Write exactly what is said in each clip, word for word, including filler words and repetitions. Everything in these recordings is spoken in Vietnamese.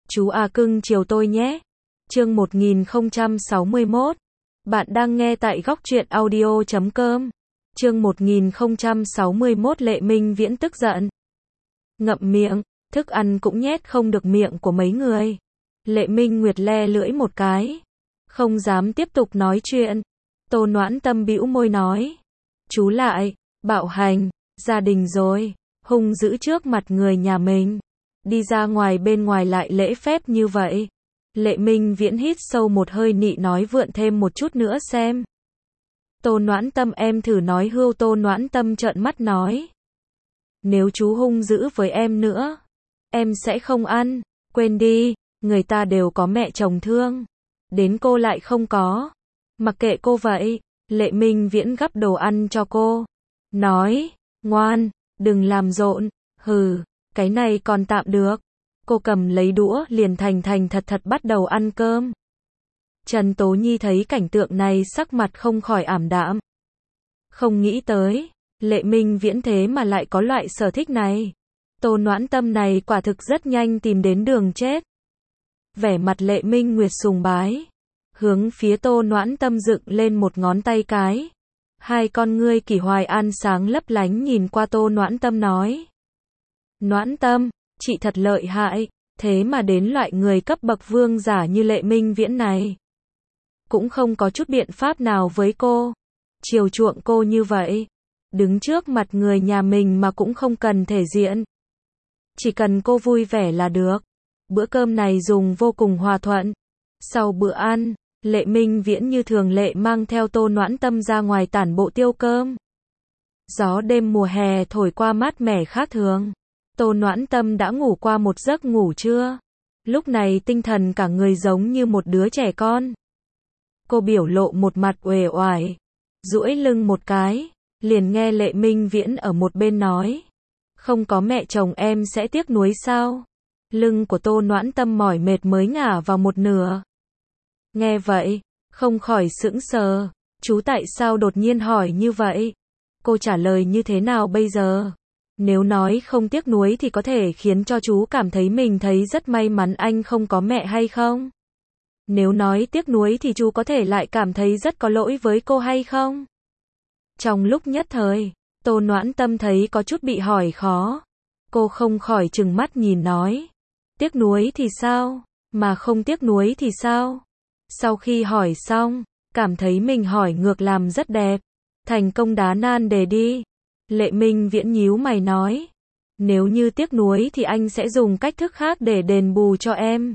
Chú à cưng chiều tôi nhé. Chương một nghìn không trăm sáu mươi mốt. Bạn đang nghe tại góc truyện audio chấm com. Chương một nghìn không trăm sáu mươi mốt. Lệ Minh Viễn tức giận. Ngậm miệng, thức ăn cũng nhét không được miệng của mấy người. Lệ Minh Nguyệt le lưỡi một cái, không dám tiếp tục nói chuyện. Tô Noãn Tâm bĩu môi nói, chú lại, bạo hành, gia đình rồi, hung dữ trước mặt người nhà mình. Đi ra ngoài bên ngoài lại lễ phép như vậy. Lệ Minh Viễn hít sâu một hơi nị nói vượn thêm một chút nữa xem. Tô Noãn Tâm em thử nói hưu. Tô Noãn Tâm trợn mắt nói, nếu chú hung dữ với em nữa, em sẽ không ăn. Quên đi, người ta đều có mẹ chồng thương, đến cô lại không có. Mặc kệ cô vậy. Lệ Minh Viễn gắp đồ ăn cho cô, nói, ngoan, đừng làm rộn. Hừ, cái này còn tạm được. Cô cầm lấy đũa liền thành thành thật thật bắt đầu ăn cơm. Trần Tố Nhi thấy cảnh tượng này sắc mặt không khỏi ảm đạm. Không nghĩ tới, Lệ Minh Viễn thế mà lại có loại sở thích này. Tô Noãn Tâm này quả thực rất nhanh tìm đến đường chết. Vẻ mặt Lệ Minh Nguyệt sùng bái, hướng phía Tô Noãn Tâm dựng lên một ngón tay cái. Hai con ngươi Kỷ Hoài An sáng lấp lánh nhìn qua Tô Noãn Tâm nói, Noãn Tâm, chị thật lợi hại, thế mà đến loại người cấp bậc vương giả như Lệ Minh Viễn này cũng không có chút biện pháp nào với cô, chiều chuộng cô như vậy, đứng trước mặt người nhà mình mà cũng không cần thể diện, chỉ cần cô vui vẻ là được. Bữa cơm này dùng vô cùng hòa thuận. Sau bữa ăn, Lệ Minh Viễn như thường lệ mang theo Tô Noãn Tâm ra ngoài tản bộ tiêu cơm. Gió đêm mùa hè thổi qua mát mẻ khác thường. Tô Noãn Tâm đã ngủ qua một giấc ngủ trưa. Lúc này tinh thần cả người giống như một đứa trẻ con. Cô biểu lộ một mặt uể oải, duỗi lưng một cái, liền nghe Lệ Minh Viễn ở một bên nói, không có mẹ chồng em sẽ tiếc nuối sao? Lưng của Tô Noãn Tâm mỏi mệt mới ngả vào một nửa. Nghe vậy, không khỏi sững sờ, chú tại sao đột nhiên hỏi như vậy? Cô trả lời như thế nào bây giờ? Nếu nói không tiếc nuối thì có thể khiến cho chú cảm thấy mình thấy rất may mắn anh không có mẹ hay không? Nếu nói tiếc nuối thì chú có thể lại cảm thấy rất có lỗi với cô hay không? Trong lúc nhất thời, Tô Noãn Tâm thấy có chút bị hỏi khó. Cô không khỏi trừng mắt nhìn nói, tiếc nuối thì sao? Mà không tiếc nuối thì sao? Sau khi hỏi xong, cảm thấy mình hỏi ngược làm rất đẹp. Thành công đá nan đề đi. Lệ Minh Viễn nhíu mày nói, nếu như tiếc nuối thì anh sẽ dùng cách thức khác để đền bù cho em.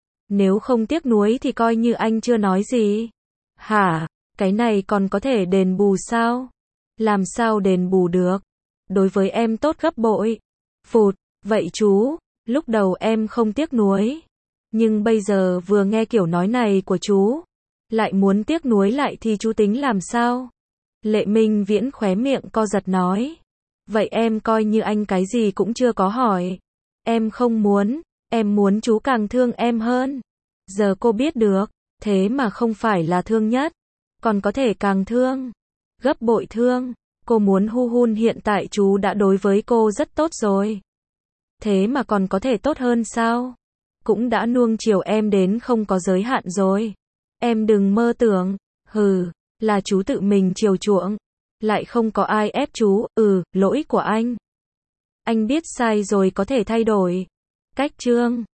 Nếu không tiếc nuối thì coi như anh chưa nói gì. Hả? Cái này còn có thể đền bù sao? Làm sao đền bù được? Đối với em tốt gấp bội. Phụt, vậy chú, lúc đầu em không tiếc nuối. Nhưng bây giờ vừa nghe kiểu nói này của chú, lại muốn tiếc nuối lại thì chú tính làm sao? Lệ Minh Viễn khóe miệng co giật nói, vậy em coi như anh cái gì cũng chưa có hỏi. Em không muốn, em muốn chú càng thương em hơn. Giờ cô biết được, thế mà không phải là thương nhất, còn có thể càng thương, gấp bội thương. Cô muốn hu hun hiện tại chú đã đối với cô rất tốt rồi. Thế mà còn có thể tốt hơn sao? Cũng đã nuông chiều em đến không có giới hạn rồi. Em đừng mơ tưởng, hừ, là chú tự mình chiều chuộng, lại không có ai ép chú, ừ, lỗi của anh. Anh biết sai rồi có thể thay đổi. Cách chương